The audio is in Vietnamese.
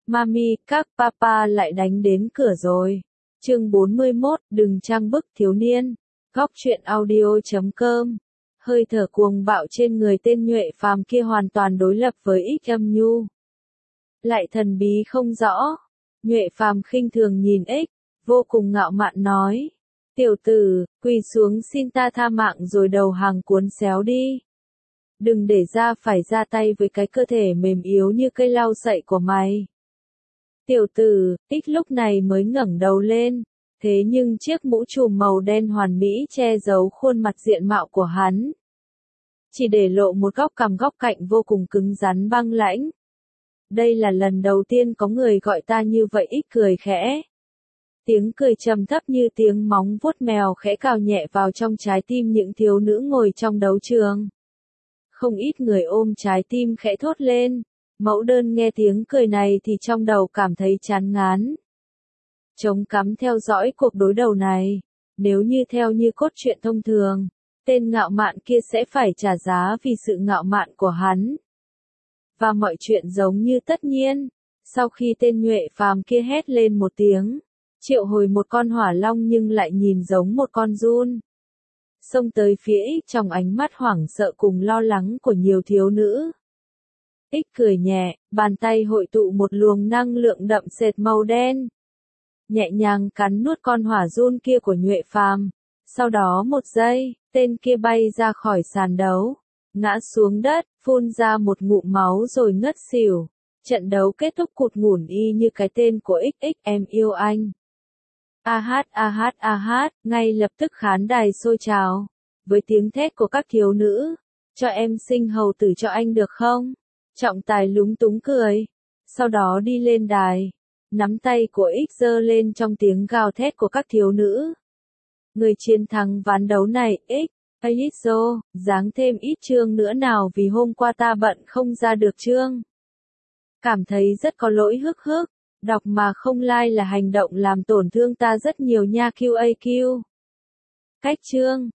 Mami, các papa lại đánh đến cửa rồi. Chương 41, đừng trang bức thiếu niên. Góc truyện audio.com. Hơi thở cuồng bạo trên người tên nhuệ phàm kia hoàn toàn đối lập với Ích Âm Nhu. Lại thần bí không rõ. Nhuệ phàm khinh thường nhìn Ích, vô cùng ngạo mạn nói. Tiểu tử, quỳ xuống xin ta tha mạng rồi đầu hàng cuốn xéo đi. Đừng để ra phải ra tay với cái cơ thể mềm yếu như cây lau sậy của mày. Tiểu tử, Ích lúc này mới ngẩng đầu lên, thế nhưng chiếc mũ trùm màu đen hoàn mỹ che giấu khuôn mặt diện mạo của hắn. Chỉ để lộ một góc cằm góc cạnh vô cùng cứng rắn băng lãnh. Đây là lần đầu tiên có người gọi ta như vậy. Ích cười khẽ. Tiếng cười trầm thấp như tiếng móng vuốt mèo khẽ cào nhẹ vào trong trái tim những thiếu nữ ngồi trong đấu trường. Không ít người ôm trái tim khẽ thốt lên. Mẫu đơn nghe tiếng cười này thì trong đầu cảm thấy chán ngán. Trống cắm theo dõi cuộc đối đầu này. Nếu như theo như cốt truyện thông thường, tên ngạo mạn kia sẽ phải trả giá vì sự ngạo mạn của hắn. Và mọi chuyện giống như tất nhiên. Sau khi tên nhuệ phàm kia hét lên một tiếng, triệu hồi một con hỏa long nhưng lại nhìn giống một con giun. Xông tới phía Ích trong ánh mắt hoảng sợ cùng lo lắng của nhiều thiếu nữ. Ích cười nhẹ, bàn tay hội tụ một luồng năng lượng đậm sệt màu đen. Nhẹ nhàng cắn nuốt con hỏa giun kia của nhuệ phàm. Sau đó một giây, tên kia bay ra khỏi sàn đấu. Ngã xuống đất, phun ra một ngụm máu rồi ngất xỉu. Trận đấu kết thúc cụt ngủn y như cái tên của Ích. Em yêu anh. Ngay lập tức khán đài sôi trào. Với tiếng thét của các thiếu nữ. Cho em sinh hầu tử cho anh được không? Trọng tài lúng túng cười. Sau đó đi lên đài. Nắm tay của Ích giơ lên trong tiếng gào thét của các thiếu nữ. Người chiến thắng ván đấu này, Ích. Ayiso, giáng thêm ít chương nữa nào vì hôm qua ta bận không ra được chương. Cảm thấy rất có lỗi hức hức. Đọc mà không like là hành động làm tổn thương ta rất nhiều nha QAQ. Cách chương.